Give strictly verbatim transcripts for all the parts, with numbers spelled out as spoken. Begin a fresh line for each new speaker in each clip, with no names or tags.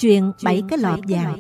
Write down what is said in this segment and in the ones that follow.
Chuyện bảy cái lọ vàng.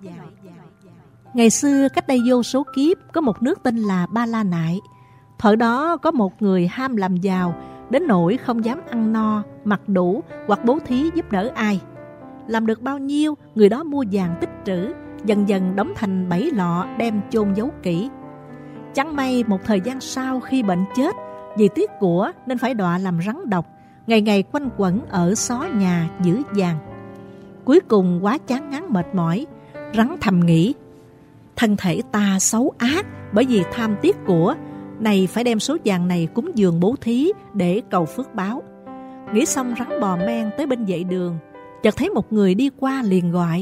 Ngày xưa cách đây vô số kiếp, có một nước tên là Ba La Nại. Thời đó có một người ham làm giàu, đến nỗi không dám ăn no, mặc đủ hoặc bố thí giúp đỡ ai. Làm được bao nhiêu, người đó mua vàng tích trữ, dần dần đóng thành bảy lọ đem chôn giấu kỹ. Chẳng may một thời gian sau khi bệnh chết, vì tiếc của nên phải đọa làm rắn độc, ngày ngày quanh quẩn ở xó nhà giữ vàng. Cuối cùng quá chán ngán mệt mỏi, rắn thầm nghĩ: thân thể ta xấu ác bởi vì tham tiếc của, này phải đem số vàng này cúng dường bố thí để cầu phước báo. Nghĩ xong, rắn bò men tới bên vệ đường, chợt thấy một người đi qua liền gọi: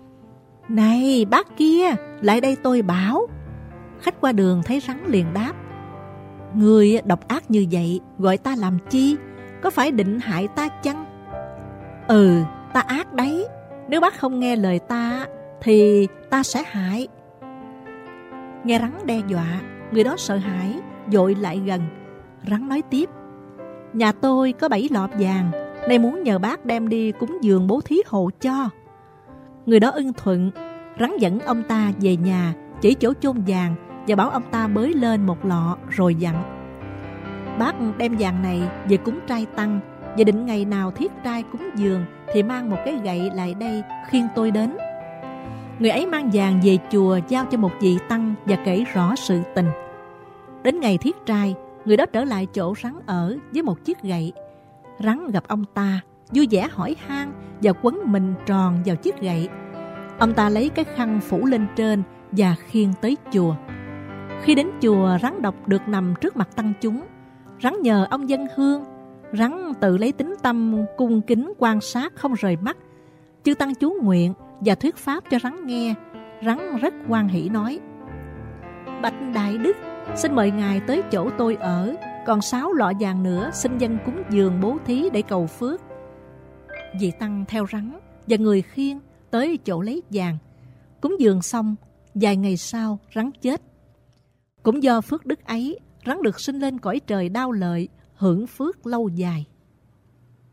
này bác kia, lại đây tôi bảo. Khách qua đường thấy rắn liền đáp: người độc ác như vậy gọi ta làm chi? Có phải định hại ta chăng? Ừ, ta ác đấy. Nếu bác không nghe lời ta thì ta sẽ hại. Nghe rắn đe dọa, người đó sợ hãi vội lại gần. Rắn nói tiếp: nhà tôi có bảy lọ vàng, nay muốn nhờ bác đem đi cúng dường bố thí hộ cho. Người đó ưng thuận. Rắn dẫn ông ta về nhà, chỉ chỗ chôn vàng và bảo ông ta bới lên một lọ rồi dặn: bác đem vàng này về cúng trai tăng, và định ngày nào thiết trai cúng dường thì mang một cái gậy lại đây khiêng tôi đến. Người ấy mang vàng về chùa giao cho một vị tăng và kể rõ sự tình. Đến ngày thiết trai, người đó trở lại chỗ rắn ở với một chiếc gậy. Rắn gặp ông ta, vui vẻ hỏi han và quấn mình tròn vào chiếc gậy. Ông ta lấy cái khăn phủ lên trên và khiêng tới chùa. Khi đến chùa, rắn độc được nằm trước mặt tăng chúng. Rắn nhờ ông dâng hương. Rắn tự lấy tín tâm cung kính quan sát không rời mắt. Chư tăng chú nguyện và thuyết pháp cho rắn nghe. Rắn rất hoan hỷ nói: bạch đại đức, xin mời ngài tới chỗ tôi ở, còn sáu lọ vàng nữa xin dâng cúng dường bố thí để cầu phước. Vị tăng theo rắn và người khiêng tới chỗ lấy vàng. Cúng dường xong, vài ngày sau rắn chết. Cũng do phước đức ấy, rắn được sinh lên cõi trời đao lợi, hưởng phước lâu dài.